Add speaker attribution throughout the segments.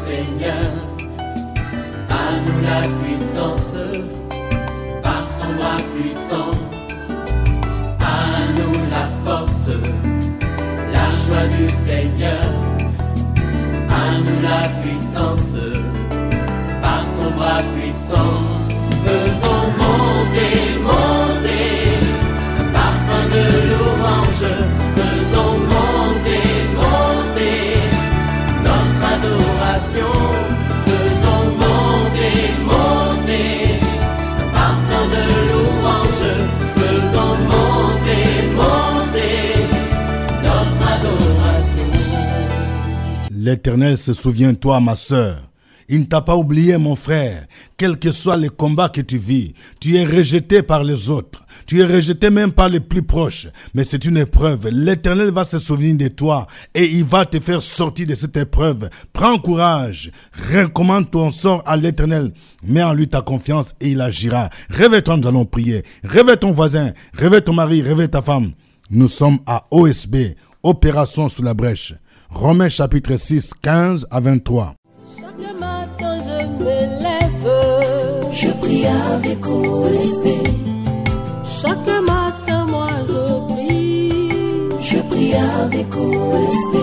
Speaker 1: Seigneur. À nous la puissance, par son bras puissant. À nous la force, la joie du Seigneur. À nous la puissance, par son bras puissant. Faisons monter, monter, un parfum de louange. Faisons monter, monter, notre adoration. Faisons monter, monter, un parfum de louange. Faisons monter, monter, notre adoration.
Speaker 2: L'Éternel se souvient de toi, ma sœur. Il ne t'a pas oublié, mon frère. Quels que soient les combats que tu vis, tu es rejeté par les autres. Tu es rejeté même par les plus proches. Mais c'est une épreuve. L'Éternel va se souvenir de toi et il va te faire sortir de cette épreuve. Prends courage. Recommande ton sort à l'Éternel. Mets en lui ta confiance et il agira. Réveille-toi, nous allons prier. Réveille ton voisin. Réveille ton mari. Réveille ta femme. Nous sommes à OSB, Opération sous la brèche. Romains chapitre 6, 15 à 23.
Speaker 3: Chaque matin je me lève,
Speaker 4: je prie avec OSB.
Speaker 3: Chaque matin moi
Speaker 4: je prie avec OSB.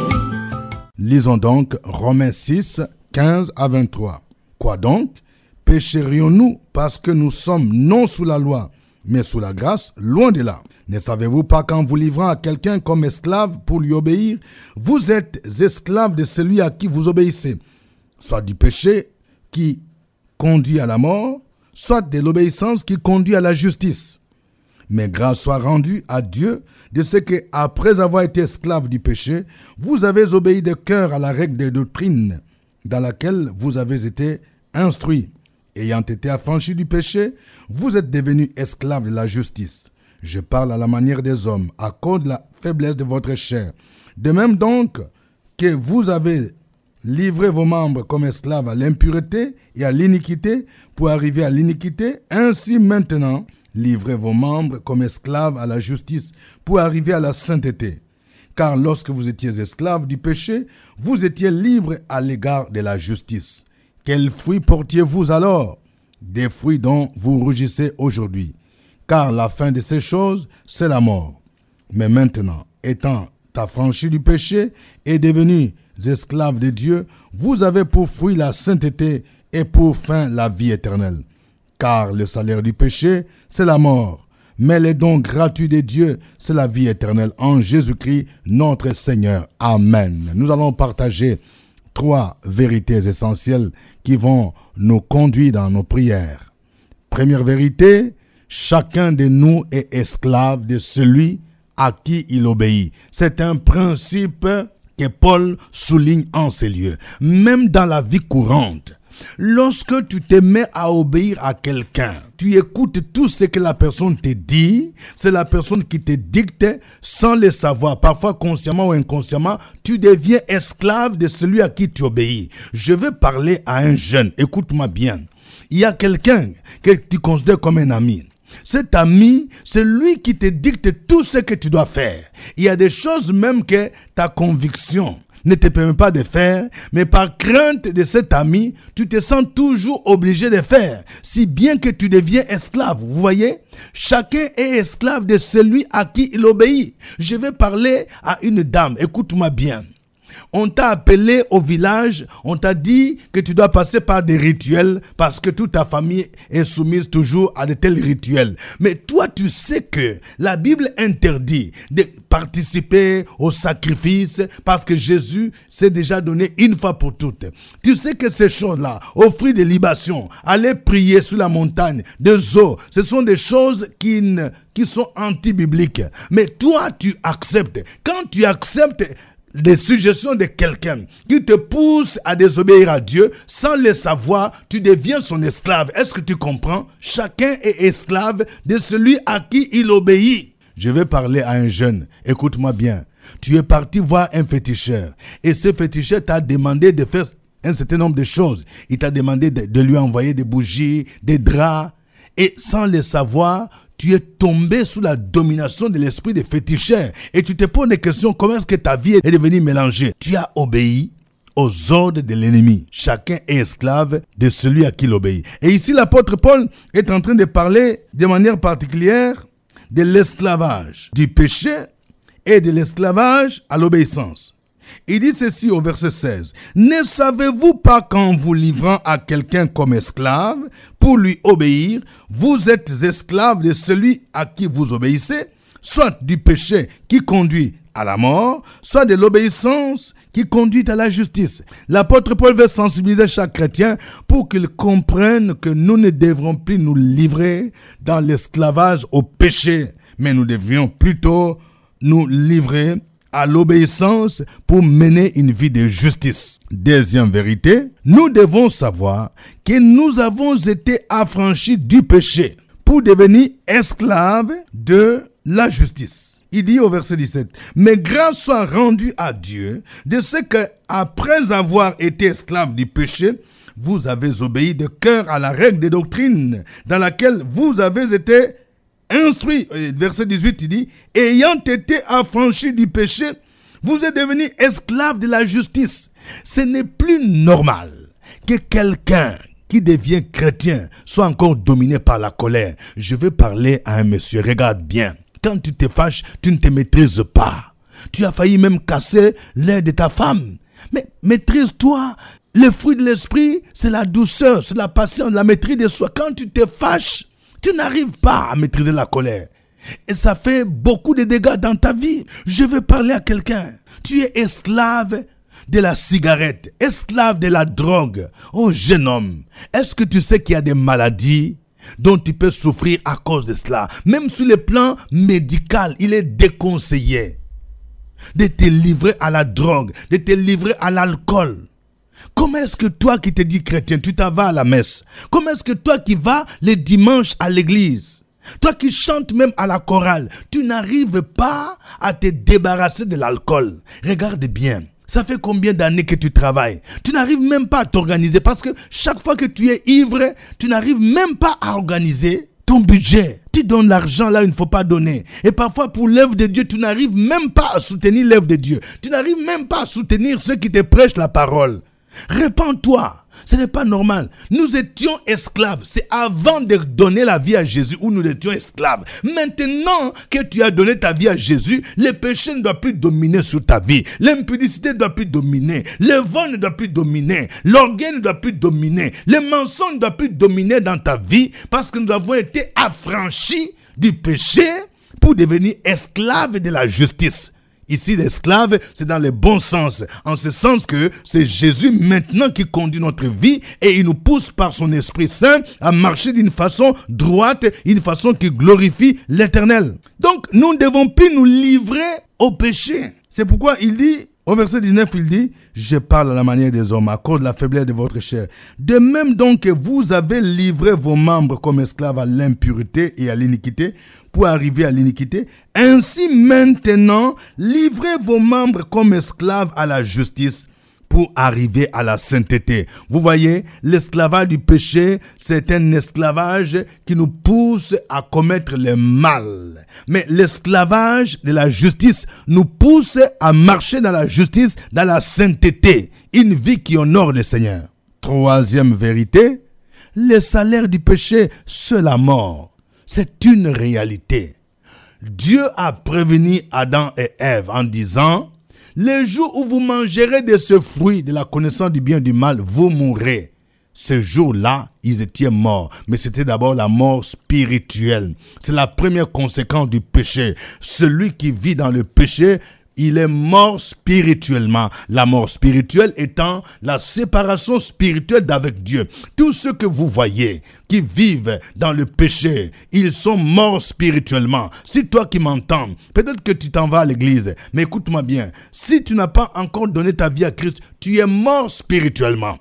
Speaker 2: Lisons donc Romains 6, 15 à 23. Quoi donc? Pécherions-nous parce que nous sommes non sous la loi, mais sous la grâce? Loin de là. Ne savez-vous pas qu'en vous livrant à quelqu'un comme esclave pour lui obéir, vous êtes esclave de celui à qui vous obéissez, soit du péché qui conduit à la mort, soit de l'obéissance qui conduit à la justice. Mais grâce soit rendue à Dieu de ce que, après avoir été esclave du péché, vous avez obéi de cœur à la règle des doctrines dans laquelle vous avez été instruits. Ayant été affranchis du péché, vous êtes devenus esclaves de la justice. Je parle à la manière des hommes, à cause de la faiblesse de votre chair. De même donc que vous avez livré vos membres comme esclaves à l'impureté et à l'iniquité pour arriver à l'iniquité, ainsi maintenant, livrez vos membres comme esclaves à la justice pour arriver à la sainteté. Car lorsque vous étiez esclaves du péché, vous étiez libres à l'égard de la justice. Quels fruits portiez-vous alors? Des fruits dont vous rougissez aujourd'hui. Car la fin de ces choses, c'est la mort. Mais maintenant, étant affranchis du péché et devenus esclaves de Dieu, vous avez pour fruit la sainteté et pour fin la vie éternelle. Car le salaire du péché, c'est la mort. Mais les dons gratuits de Dieu, c'est la vie éternelle en Jésus-Christ, notre Seigneur. Amen. Nous allons partager 3 vérités essentielles qui vont nous conduire dans nos prières. Première vérité, chacun de nous est esclave de celui à qui il obéit. C'est un principe que Paul souligne en ces lieux. Même dans la vie courante, lorsque tu te mets à obéir à quelqu'un, tu écoutes tout ce que la personne te dit, c'est la personne qui te dicte sans le savoir, parfois consciemment ou inconsciemment, tu deviens esclave de celui à qui tu obéis. Je veux parler à un jeune, écoute-moi bien. Il y a quelqu'un que tu considères comme un ami. Cet ami, c'est lui qui te dicte tout ce que tu dois faire. Il y a des choses même que ta conviction ne te permet pas de faire, mais par crainte de cet ami, tu te sens toujours obligé de faire, si bien que tu deviens esclave. Vous voyez? Chacun est esclave de celui à qui il obéit. Je vais parler à une dame, écoute-moi bien. On t'a appelé au village, on t'a dit que tu dois passer par des rituels parce que toute ta famille est soumise toujours à de tels rituels. Mais toi, tu sais que la Bible interdit de participer au sacrifice parce que Jésus s'est déjà donné une fois pour toutes. Tu sais que ces choses-là, offrir des libations, aller prier sur la montagne, des eaux, ce sont des choses qui sont anti-bibliques. Mais toi, tu acceptes. Quand tu acceptes des suggestions de quelqu'un qui te pousse à désobéir à Dieu, sans le savoir, tu deviens son esclave. Est-ce que tu comprends? Chacun est esclave de celui à qui il obéit. Je vais parler à un jeune. Écoute-moi bien. Tu es parti voir un féticheur. Et ce féticheur t'a demandé de faire un certain nombre de choses. Il t'a demandé de lui envoyer des bougies, des draps. Et sans le savoir, tu es tombé sous la domination de l'esprit des féticheurs. Et tu te poses des questions, comment est-ce que ta vie est devenue mélangée? Tu as obéi aux ordres de l'ennemi. Chacun est esclave de celui à qui il obéit. Et ici, l'apôtre Paul est en train de parler de manière particulière de l'esclavage du péché et de l'esclavage à l'obéissance. Il dit ceci au verset 16. « Ne savez-vous pas qu'en vous livrant à quelqu'un comme esclave pour lui obéir, vous êtes esclave de celui à qui vous obéissez, soit du péché qui conduit à la mort, soit de l'obéissance qui conduit à la justice. » L'apôtre Paul veut sensibiliser chaque chrétien pour qu'il comprenne que nous ne devrons plus nous livrer dans l'esclavage au péché, mais nous devions plutôt nous livrer à l'obéissance pour mener une vie de justice. Deuxième vérité, nous devons savoir que nous avons été affranchis du péché pour devenir esclaves de la justice. Il dit au verset 17, « Mais grâce soit rendue à Dieu de ce que, après avoir été esclaves du péché, vous avez obéi de cœur à la règle de doctrine dans laquelle vous avez été instruit. » Verset 18, il dit, « Ayant été affranchis du péché, vous êtes devenus esclaves de la justice. » Ce n'est plus normal que quelqu'un qui devient chrétien soit encore dominé par la colère. Je vais parler à un monsieur, regarde bien. Quand tu te fâches, tu ne te maîtrises pas. Tu as failli même casser l'air de ta femme. Mais maîtrise-toi. Le fruit de l'esprit, c'est la douceur, c'est la patience, la maîtrise de soi. Quand tu te fâches, tu n'arrives pas à maîtriser la colère. Et ça fait beaucoup de dégâts dans ta vie. Je veux parler à quelqu'un. Tu es esclave de la cigarette, esclave de la drogue. Oh jeune homme, est-ce que tu sais qu'il y a des maladies dont tu peux souffrir à cause de cela? Même sur le plan médical, il est déconseillé de te livrer à la drogue, de te livrer à l'alcool. Comment est-ce que toi qui te dis chrétien, tu t'en vas à la messe? Comment est-ce que toi qui vas les dimanches à l'église, toi qui chantes même à la chorale, tu n'arrives pas à te débarrasser de l'alcool? Regarde bien, ça fait combien d'années que tu travailles? Tu n'arrives même pas à t'organiser parce que chaque fois que tu es ivre, tu n'arrives même pas à organiser ton budget. Tu donnes l'argent là où il ne faut pas donner. Et parfois pour l'œuvre de Dieu, tu n'arrives même pas à soutenir l'œuvre de Dieu. Tu n'arrives même pas à soutenir ceux qui te prêchent la parole. Répands-toi. Ce n'est pas normal. Nous étions esclaves. C'est avant de donner la vie à Jésus où nous étions esclaves. Maintenant que tu as donné ta vie à Jésus, le péché ne doit plus dominer sur ta vie. L'impudicité ne doit plus dominer. Le vol ne doit plus dominer. L'orgueil ne doit plus dominer. Le mensonge ne doit plus dominer dans ta vie parce que nous avons été affranchis du péché pour devenir esclaves de la justice. Ici, l'esclave, c'est dans le bon sens. En ce sens que c'est Jésus maintenant qui conduit notre vie et il nous pousse par son Esprit Saint à marcher d'une façon droite, une façon qui glorifie l'Éternel. Donc, nous ne devons plus nous livrer au péché. C'est pourquoi il dit, au verset 19, il dit, « Je parle à la manière des hommes, à cause de la faiblesse de votre chair. De même donc que vous avez livré vos membres comme esclaves à l'impurité et à l'iniquité, pour arriver à l'iniquité, ainsi maintenant, livrez vos membres comme esclaves à la justice, pour arriver à la sainteté. » Vous voyez, l'esclavage du péché, c'est un esclavage qui nous pousse à commettre le mal. Mais l'esclavage de la justice nous pousse à marcher dans la justice, dans la sainteté. Une vie qui honore le Seigneur. Troisième vérité, le salaire du péché, c'est la mort. C'est une réalité. Dieu a prévenu Adam et Ève en disant, « Le jour où vous mangerez de ce fruit de la connaissance du bien et du mal, vous mourrez. » Ce jour-là, ils étaient morts. Mais c'était d'abord la mort spirituelle. C'est la première conséquence du péché. Celui qui vit dans le péché, il est mort spirituellement. La mort spirituelle étant la séparation spirituelle d'avec Dieu. Tous ceux que vous voyez qui vivent dans le péché, ils sont morts spirituellement. Si toi qui m'entends, peut-être que tu t'en vas à l'église, mais écoute-moi bien. Si tu n'as pas encore donné ta vie à Christ, tu es mort spirituellement.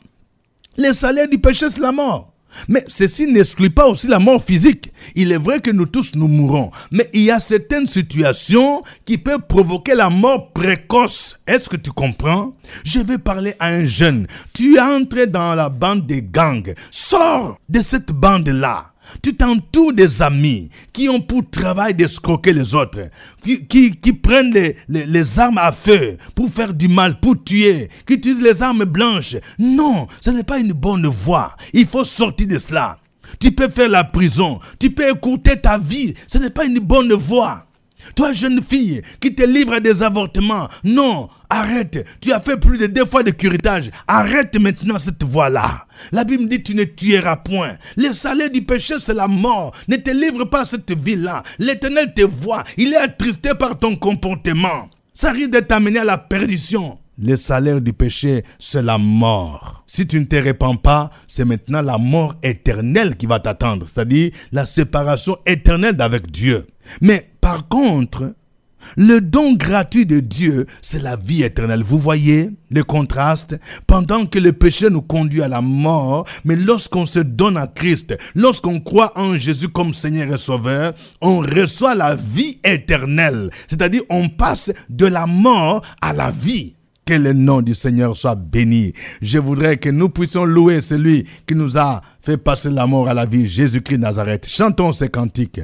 Speaker 2: Le salaire du péché, c'est la mort. Mais ceci n'exclut pas aussi la mort physique. Il est vrai que nous tous nous mourrons. Mais il y a certaines situations qui peuvent provoquer la mort précoce. Est-ce que tu comprends? Je vais parler à un jeune. Tu entres dans la bande des gangs. Sors de cette bande-là. Tu t'entoures des amis qui ont pour travail d'escroquer les autres, qui prennent les armes à feu pour faire du mal, pour tuer, qui utilisent les armes blanches. Non, ce n'est pas une bonne voie. Il faut sortir de cela. Tu peux faire la prison, tu peux écourter ta vie. Ce n'est pas une bonne voie. Toi, jeune fille, qui te livre à des avortements, non, arrête. Tu as fait plus de 2 fois de curettage. Arrête maintenant cette voie-là. La Bible dit, tu ne tueras point. Le salaire du péché, c'est la mort. Ne te livre pas à cette vie-là. L'Éternel te voit. Il est attristé par ton comportement. Ça risque de t'amener à la perdition. Le salaire du péché, c'est la mort. Si tu ne te répands pas, c'est maintenant la mort éternelle qui va t'attendre. C'est-à-dire la séparation éternelle d'avec Dieu. Mais par contre, le don gratuit de Dieu, c'est la vie éternelle. Vous voyez le contraste? Pendant que le péché nous conduit à la mort, mais lorsqu'on se donne à Christ, lorsqu'on croit en Jésus comme Seigneur et Sauveur, on reçoit la vie éternelle. C'est-à-dire on passe de la mort à la vie. Que le nom du Seigneur soit béni. Je voudrais que nous puissions louer celui qui nous a fait passer la mort à la vie, Jésus-Christ de Nazareth. Chantons ces cantiques.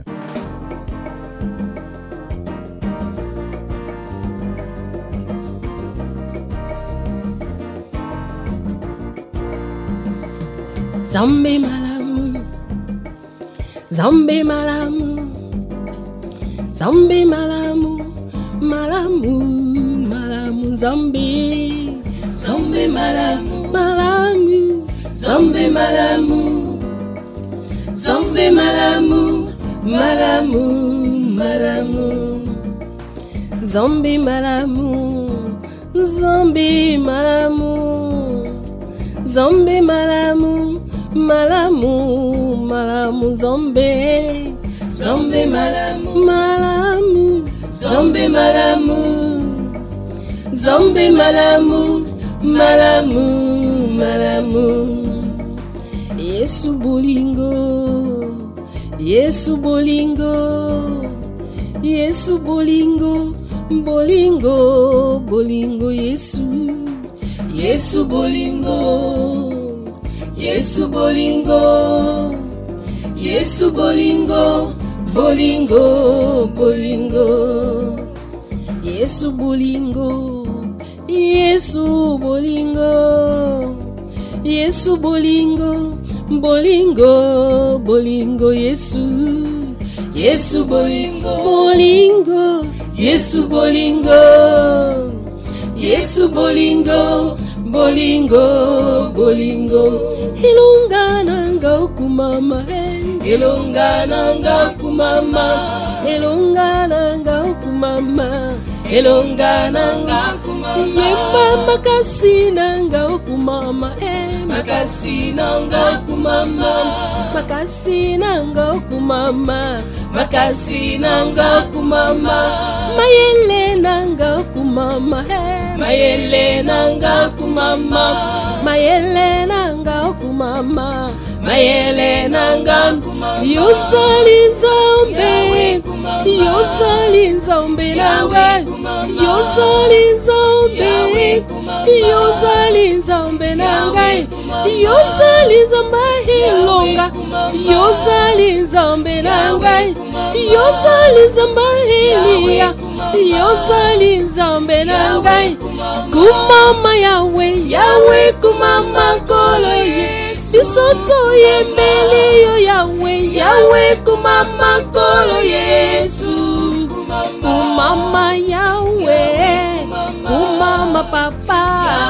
Speaker 3: Zambe malamu, Zambe malamu, Zambe malamu, malamu, malamu, Zambe, Zambe malamu, malamu, Zambe malamu, Zambe malamu, malamu, malamu, Zambe malamu, Zambe malamu, Zambe malamu. Malamu, malamu, Zambe, Zambe malamu, malamu, Zambe malamu, Zambe malamu, malamu, malamu. Yesu bolingo, Yesu bolingo, Yesu bolingo, bolingo, bolingo, Yesu, Yesu bolingo. Yesu bolingo, Yesu bolingo, bolingo, bolingo. Yesu bolingo, Yesu bolingo, Yesu bolingo, bolingo, bolingo, Yesu, Yesu bolingo, bolingo, Yesu bolingo, Yesu bolingo, bolingo, bolingo. Elongana nga okumama, elongana nga okumama, elongana nga okumama, elongana nga okumama. Yemba makasina nga okumama, makasina nga okumama, makasina nga okumama, makasina nga okumama. Mayele nga okumama, mayele nga okumama, mayele nga okumama, mayele nga okumama. Yozali Nzambe, yozali Nzambe nanga, yozali Nzambe, yozali Nzambe nanga, yozali Nzambe hilonga, yozali Nzambe nanga, yozali Nzambe hilia, yozali Nzambe nanga. Kumama Yahweh, Yahweh kumama kolo ye, bisoto yembele yo Yahweh, Yahweh kumama kolo Yesu. Kumama Yahweh, kumama Papa,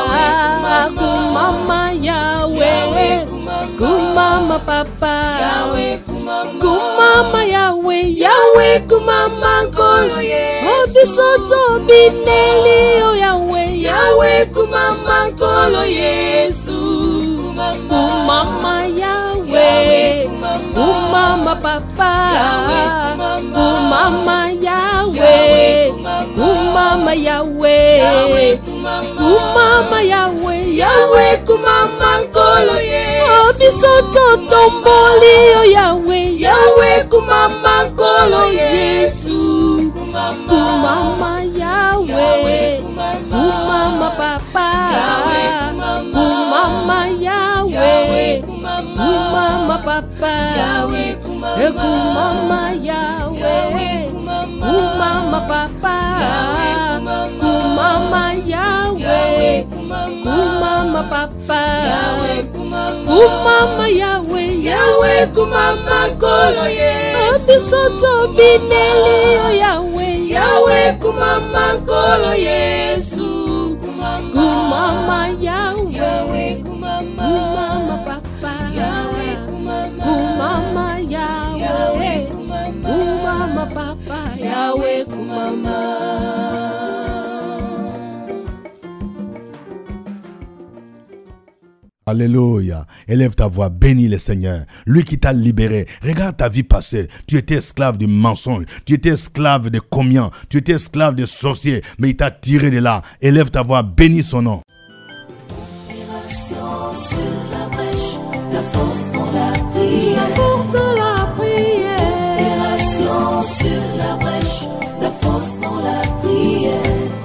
Speaker 3: kumama Yahweh, kumama Papa, kumama Yahweh, Yahweh kumama kolo Yesu. Bisoto bineli yo Yahweh, Yahweh kumama kolo Yesu. Kumama Yahweh, kumama Papa, kumama Yahweh, kumama Yahweh, kumama Yahweh, Yahweh kumama kolo Yesu. Bisoto tomboli yo Yahweh, Yahweh kumama kolo Yesu. Kumama Yahweh, kumama Papa, kumama Yahweh, kumama Papa, kumama Yahweh, kumama papa, kumama Yahweh, kumama papa, kumama Yahweh, Yahweh kumama koloye, obisoto bineli Yahweh, Yahweh kumama kolo Yesu, kumama Yahweh, kumama papa, kumama Yahweh, kumama papa, Yahweh kumama.
Speaker 2: Alléluia. Élève ta voix, bénis le Seigneur. Lui qui t'a libéré. Regarde ta vie passée. Tu étais esclave du mensonge. Tu étais esclave de communion. Tu étais esclave de sorciers. Mais il t'a tiré de là. Élève ta voix, bénis son nom.
Speaker 4: Opération sur la brèche, la force dans la prière.
Speaker 3: La force dans la prière.
Speaker 4: Opération sur la brèche, la force dans la prière.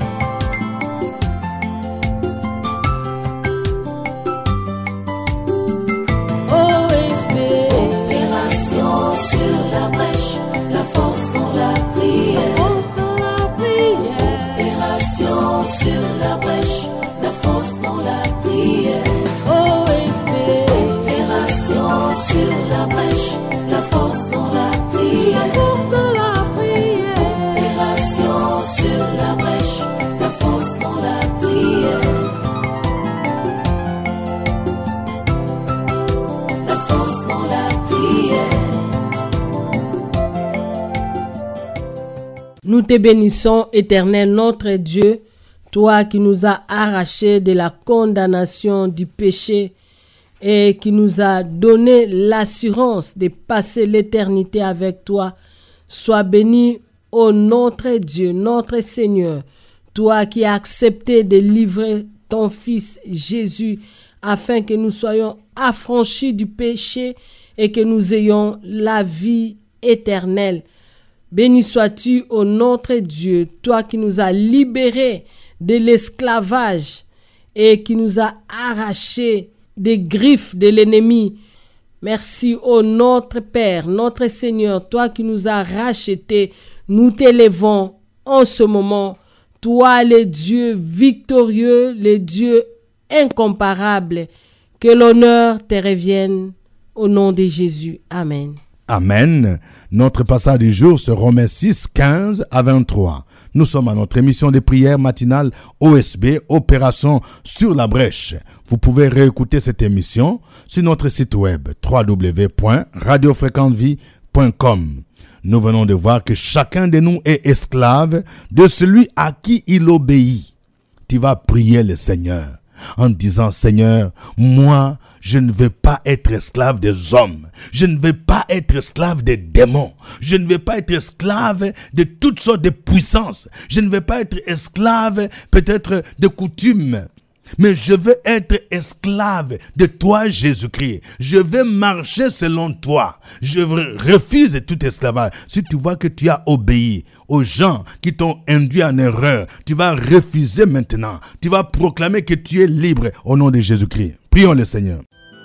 Speaker 3: Nous te bénissons, Éternel, notre Dieu, toi qui nous as arrachés de la condamnation du péché et qui nous as donné l'assurance de passer l'éternité avec toi. Sois béni, ô notre Dieu, notre Seigneur, toi qui as accepté de livrer ton Fils Jésus afin que nous soyons affranchis du péché et que nous ayons la vie éternelle. Béni sois-tu, ô notre Dieu, toi qui nous as libérés de l'esclavage et qui nous a arrachés des griffes de l'ennemi. Merci, ô notre Père, notre Seigneur, toi qui nous as rachetés. Nous t'élevons en ce moment. Toi, le Dieu victorieux, le Dieu incomparable. Que l'honneur te revienne au nom de Jésus. Amen.
Speaker 2: Amen. Notre passage du jour, c'est Romains 6, 15 à 23. Nous sommes à notre émission de prière matinale OSB, Opération sur la brèche. Vous pouvez réécouter cette émission sur notre site web www.radiofréquentevie.com. Nous venons de voir que chacun de nous est esclave de celui à qui il obéit. Tu vas prier le Seigneur en disant: Seigneur, moi, je ne veux pas être esclave des hommes. Je ne veux pas être esclave des démons. Je ne veux pas être esclave de toutes sortes de puissances. Je ne veux pas être esclave peut-être de coutumes. Mais je veux être esclave de toi, Jésus-Christ. Je veux marcher selon toi. Je refuse tout esclavage. Si tu vois que tu as obéi aux gens qui t'ont induit en erreur, tu vas refuser maintenant. Tu vas proclamer que tu es libre au nom de Jésus-Christ. Prions le Seigneur.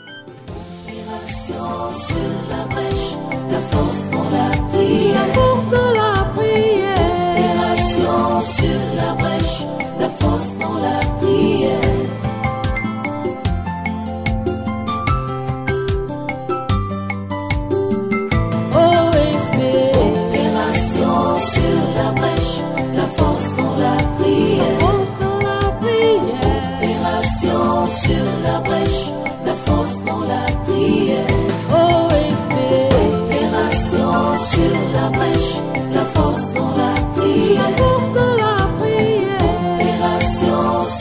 Speaker 4: Sur la brèche, la force dans la prière.
Speaker 3: La force dans la prière.
Speaker 4: Opération sur la brèche, la force dans la prière.
Speaker 3: OSB.
Speaker 4: Opération sur la brèche, la force dans la prière.
Speaker 3: La force dans la prière.
Speaker 4: Opération sur la brèche, la force dans la prière. Sur la brèche, la force dans la prière.
Speaker 3: La force dans la prière.
Speaker 4: Opération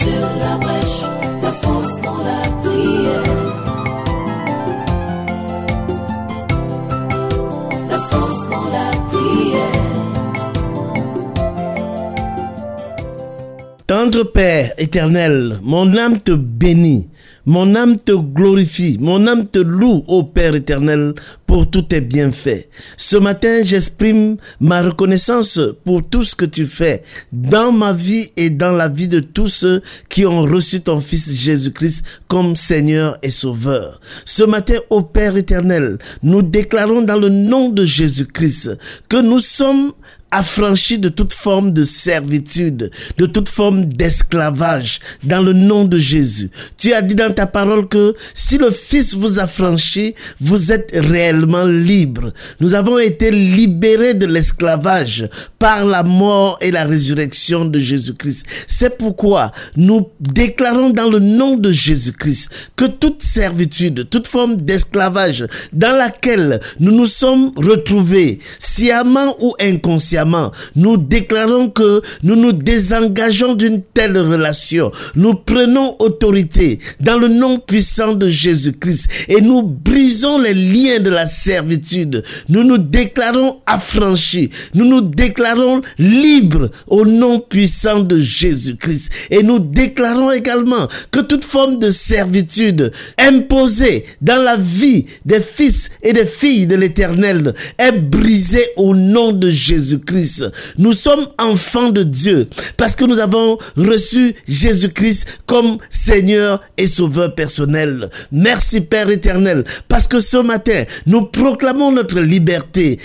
Speaker 5: Tendre Père éternel, mon âme te bénit, mon âme te glorifie, mon âme te loue, ô Père éternel, pour tous tes bienfaits. Ce matin, j'exprime ma reconnaissance pour tout ce que tu fais dans ma vie et dans la vie de tous ceux qui ont reçu ton Fils Jésus-Christ comme Seigneur et Sauveur. Ce matin, ô Père éternel, nous déclarons dans le nom de Jésus-Christ que nous sommes affranchis de toute forme de servitude, de toute forme d'esclavage, dans le nom de Jésus. Tu as dit dans ta parole que si le Fils vous affranchit, vous êtes réellement libre. Nous avons été libérés de l'esclavage par la mort et la résurrection de Jésus-Christ. C'est pourquoi nous déclarons dans le nom de Jésus-Christ que toute servitude, toute forme d'esclavage dans laquelle nous nous sommes retrouvés, sciemment ou inconsciemment, nous déclarons que nous nous désengageons d'une telle relation. Nous prenons autorité dans le nom puissant de Jésus-Christ et nous brisons les liens de la servitude. Nous nous déclarons affranchis. Nous nous déclarons libres au nom puissant de Jésus-Christ. Et nous déclarons également que toute forme de servitude imposée dans la vie des fils et des filles de l'Éternel est brisée au nom de Jésus-Christ. Nous sommes enfants de Dieu parce que nous avons reçu Jésus-Christ comme Seigneur et Sauveur personnel. Merci Père éternel, parce que ce matin, nous proclamons notre liberté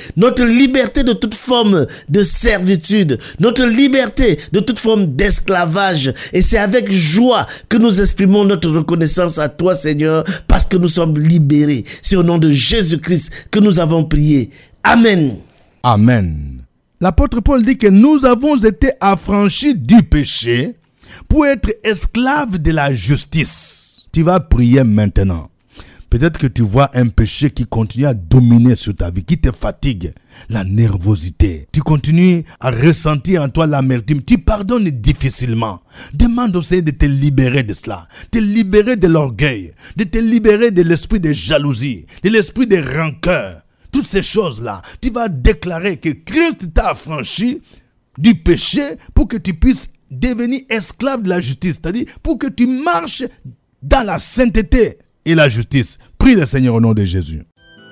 Speaker 5: de toute forme de servitude, notre liberté de toute forme d'esclavage. Et c'est avec joie que nous exprimons notre reconnaissance à toi, Seigneur, parce que nous sommes libérés. C'est au nom de Jésus-Christ que nous avons prié. Amen.
Speaker 2: Amen. L'apôtre Paul dit que nous avons été affranchis du péché pour être esclaves de la justice. Tu vas prier maintenant. Peut-être que tu vois un péché qui continue à dominer sur ta vie, qui te fatigue, la nervosité. Tu continues à ressentir en toi l'amertume. Tu pardonnes difficilement. Demande au Seigneur de te libérer de cela, de te libérer de l'orgueil, de te libérer de l'esprit de jalousie, de l'esprit de rancœur. Toutes ces choses-là, tu vas déclarer que Christ t'a affranchi du péché pour que tu puisses devenir esclave de la justice. C'est-à-dire pour que tu marches dans la sainteté et la justice. Prie le Seigneur au nom de Jésus.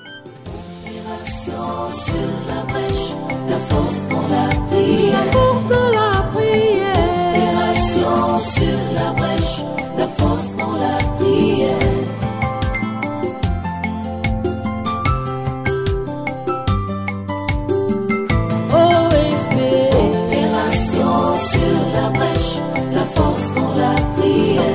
Speaker 4: Sur la brèche, la force dans la prière.
Speaker 3: La force dans la prière.
Speaker 4: Opération sur la brèche, la force dans la prière.
Speaker 3: La force dans la prière.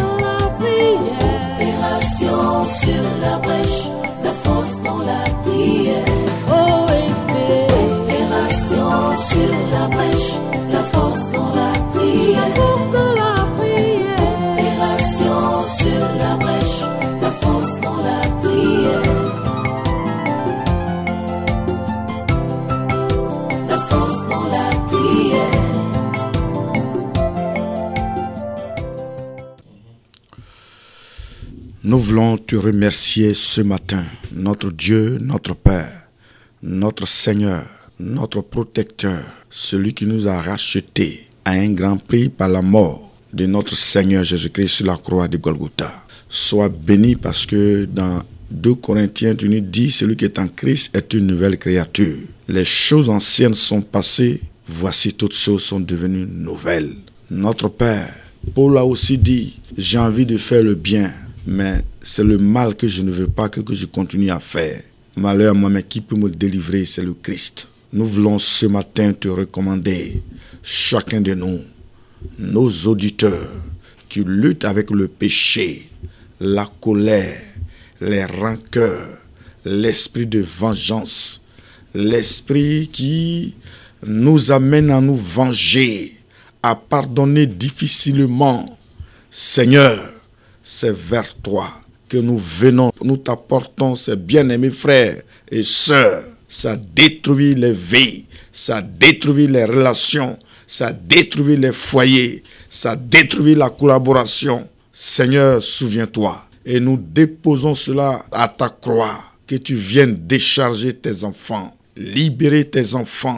Speaker 4: Opération sur la brèche, la force dans la prière.
Speaker 3: OSB.
Speaker 4: Opération sur la brèche, la force dans la prière.
Speaker 3: La force dans la prière.
Speaker 4: Opération sur la brèche, la force dans la prière. La force dans la prière.
Speaker 6: Nous voulons te remercier ce matin, notre Dieu, notre Père, notre Seigneur, notre protecteur, celui qui nous a rachetés à un grand prix par la mort de notre Seigneur Jésus-Christ sur la croix de Golgotha. Sois béni parce que dans 2 Corinthiens, tu nous dis, celui qui est en Christ est une nouvelle créature. Les choses anciennes sont passées, voici toutes choses sont devenues nouvelles. Notre Père, Paul a aussi dit, j'ai envie de faire le bien, mais c'est le mal que je ne veux pas que je continue à faire. Malheur à moi, mais qui peut me délivrer, c'est le Christ. Nous voulons ce matin te recommander, chacun de nous, nos auditeurs qui luttent avec le péché, la colère, les rancœurs, l'esprit de vengeance, l'esprit qui nous amène à nous venger, à pardonner difficilement. Seigneur, c'est vers toi que nous venons, nous t'apportons ces bien-aimés frères et sœurs. Ça détruit les vies, ça détruit les relations, ça détruit les foyers, ça détruit la collaboration. Seigneur, souviens-toi. Et nous déposons cela à ta croix, que tu viennes décharger tes enfants, libérer tes enfants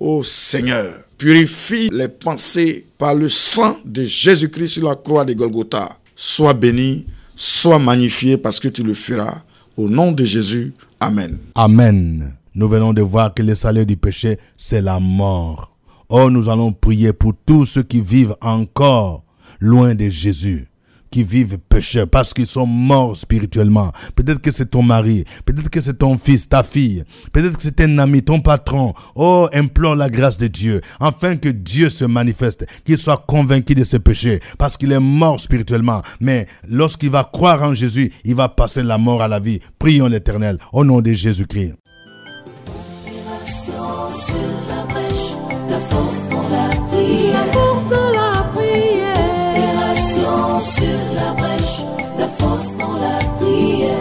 Speaker 6: Ô Seigneur, purifie les pensées par le sang de Jésus-Christ sur la croix de Golgotha. Sois béni, sois magnifié parce que tu le feras. Au nom de Jésus, Amen.
Speaker 2: Amen. Nous venons de voir que le salaire du péché, c'est la mort. Oh, nous allons prier pour tous ceux qui vivent encore loin de Jésus, qui vivent pécheurs parce qu'ils sont morts spirituellement. Peut-être que c'est ton mari, peut-être que c'est ton fils, ta fille, peut-être que c'est un ami, ton patron. Oh, implore la grâce de Dieu, afin que Dieu se manifeste, qu'il soit convaincu de ses péchés, parce qu'il est mort spirituellement. Mais lorsqu'il va croire en Jésus, il va passer la mort à la vie. Prions l'Éternel, au nom de Jésus-Christ.
Speaker 4: Sur la brèche, la force dans la prière.
Speaker 3: La force dans la prière.
Speaker 4: Opération sur la brèche, la force dans la prière.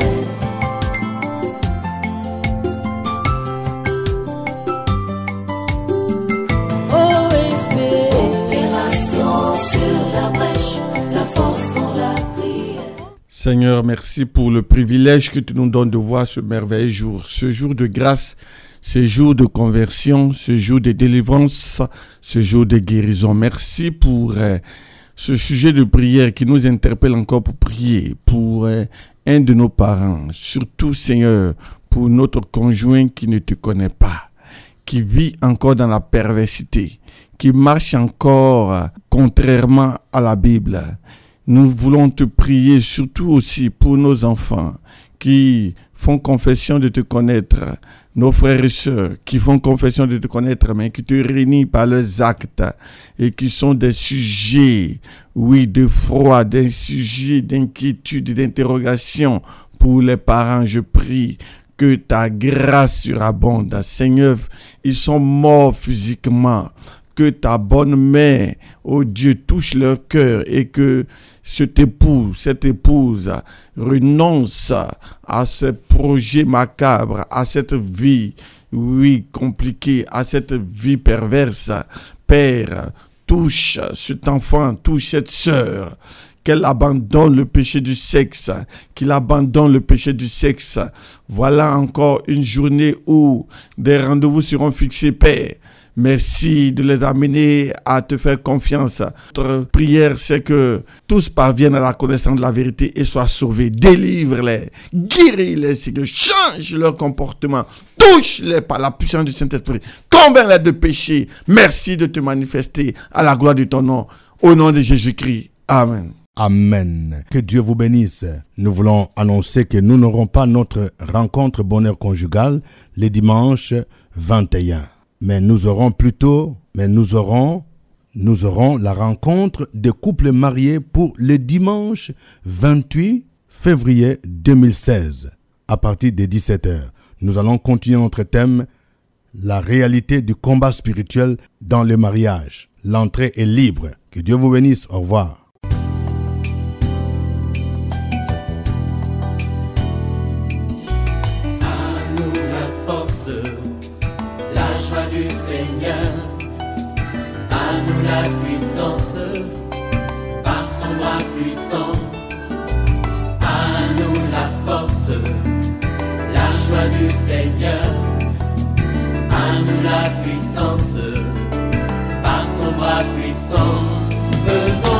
Speaker 3: OSB.
Speaker 4: Opération sur la brèche, la force dans la prière.
Speaker 7: Seigneur, merci pour le privilège que tu nous donnes de voir ce merveilleux jour, ce jour de grâce, ce jour de conversion, ce jour de délivrance, ce jour de guérison. Merci pour ce sujet de prière qui nous interpelle encore pour prier pour un de nos parents. Surtout, Seigneur, pour notre conjoint qui ne te connaît pas, qui vit encore dans la perversité, qui marche encore contrairement à la Bible. Nous voulons te prier surtout aussi pour nos enfants qui font confession de te connaître, nos frères et sœurs qui font confession de te connaître, mais qui te réunissent par leurs actes et qui sont des sujets, oui, de froid, des sujets d'inquiétude, d'interrogation pour les parents. Je prie que ta grâce surabonde. Seigneur, ils sont morts physiquement. Que ta bonne main, oh Dieu, touche leur cœur et que cette épouse renonce à ce projet macabre, à cette vie, oui, compliquée, à cette vie perverse. Père, touche cet enfant, touche cette sœur, qu'elle abandonne le péché du sexe, qu'il abandonne le péché du sexe. Voilà encore une journée où des rendez-vous seront fixés, Père. Merci de les amener à te faire confiance. Notre prière, c'est que tous parviennent à la connaissance de la vérité et soient sauvés. Délivre-les, guéris-les, Seigneur, change leur comportement, touche-les par la puissance du Saint-Esprit, convainc-les de péché. Merci de te manifester à la gloire de ton nom. Au nom de Jésus-Christ. Amen.
Speaker 2: Amen. Que Dieu vous bénisse. Nous voulons annoncer que nous n'aurons pas notre rencontre bonheur conjugal les dimanches 21. Mais nous aurons la rencontre des couples mariés pour le dimanche 28 février 2016 à partir de 17h. Nous allons continuer notre thème, la réalité du combat spirituel dans le mariage. L'entrée est libre. Que Dieu vous bénisse. Au revoir.
Speaker 1: À nous la puissance, par son bras puissant. À nous la force, la joie du Seigneur. À nous la puissance, par son bras puissant. Faisons